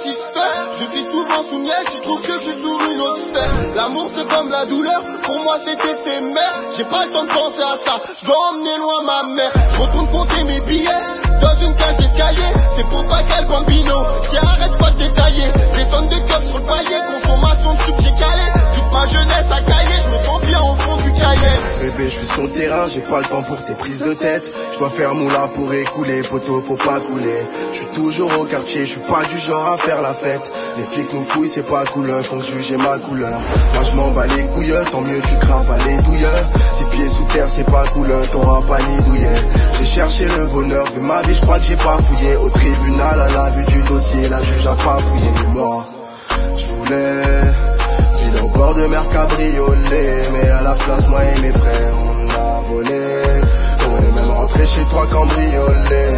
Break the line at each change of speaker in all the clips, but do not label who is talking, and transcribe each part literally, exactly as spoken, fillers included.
satisfait. Je vis souvent sous miel, tu trouves que je suis sous une autre sphère. L'amour c'est comme la douleur, pour moi c'est éphémère. J'ai pas le temps de penser à ça, je dois emmener loin ma mère. Je retourne compter mes billets dans une cage d'escalier. C'est pour pas qu'elle bambino qui arrête pas de détailler. Des tonnes de keufs sur le palier, consommation de sucre j'ai calé. Toute ma jeunesse a caillé, je me sens bien au fond du cahier.
Bébé, je suis sur le terrain, j'ai pas le temps pour tes prises de tête. Je dois faire moulin pour écouler, poteau, faut pas couler. Je suis toujours au quartier, je suis pas du genre à faire la fête. Les flics nous fouillent, c'est pas cool, font juger ma couleur. Moi je m'en bats les couilles, tant mieux tu crains pas les douilleurs. Six pieds sous terre, c'est pas cool, t'auras pas ni douillet. J'ai cherché le bonheur, vu ma vie, je crois que j'ai pas fouillé. Au tribunal, à la vue du dossier, la juge a pas fouillé. Moi, je voulais filer au bord de mer cabriolet, mais à la place, moi et mes frères, on a volé. On est même rentré chez toi cambriolé.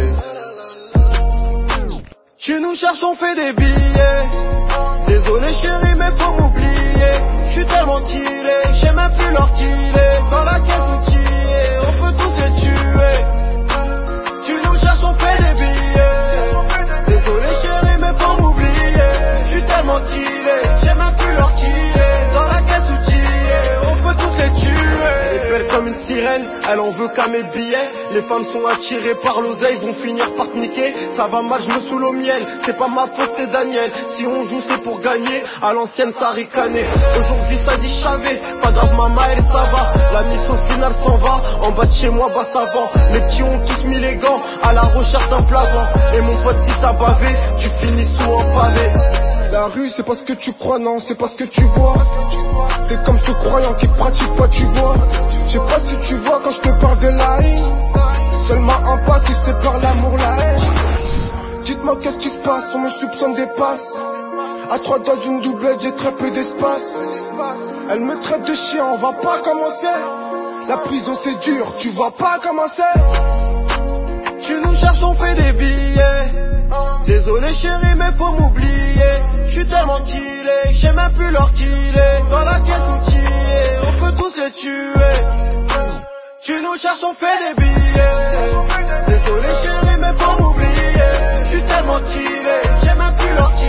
Tu nous cherches, on fait des billets. Désolé chérie, mais faut m'oublier. J'suis tellement tiré, j'sais même plus l'heure qu'il est. Dans la caisse outillée, on peut tous les tuer. Tu nous cherches, on fait des billets. Désolé chérie, mais faut m'oublier. J'suis tellement tiré, j'sais même plus l'heure qu'il est. Dans la caisse outillée, on peut tous les tuer. Elle est belle comme une sirène, elle en veut qu'à mes billets. Les femmes sont attirées par l'oseille, vont finir par te niquer. Ça va mal, je me saoule au miel. C'est pas ma faute, c'est Daniel. Si on joue, c'est pour gagner. À l'ancienne, ça ricanait. Aujourd'hui, ça dit chavé. Pas grave, maman, elle, ça va. La miss au final s'en va. En bas de chez moi, bas savant. Les petits ont tous mis les gants. À la recherche d'un plavant. Et mon pote, si t'as bavé, tu finis sous un pavé.
La rue, c'est pas ce que tu crois, non, c'est pas ce que tu vois. T'es comme ce croyant qui pratique pas, tu vois. Je sais pas si tu vois quand je te parle de la haine. Seulement un pas qui sépare l'amour, la haine. Dites-moi qu'est-ce qui se passe, on me soupçonne des passes. À trois dans une doublette, j'ai très peu d'espace. Elle me traite de chien, on va pas commencer. La prison c'est dur, tu vas pas commencer.
Tu nous cherches, on fait des billets. Désolé chérie, mais faut m'oublier. J'suis tellement killé, j'sais même plus l'heure qu'il est. Dans la caisse outillée, on peut tous les tuer. Tu nous cherches, on fait des billets. Désolé chérie, mais faut m'oublier. J'suis tellement killé, j'sais même plus l'heure qu'il est.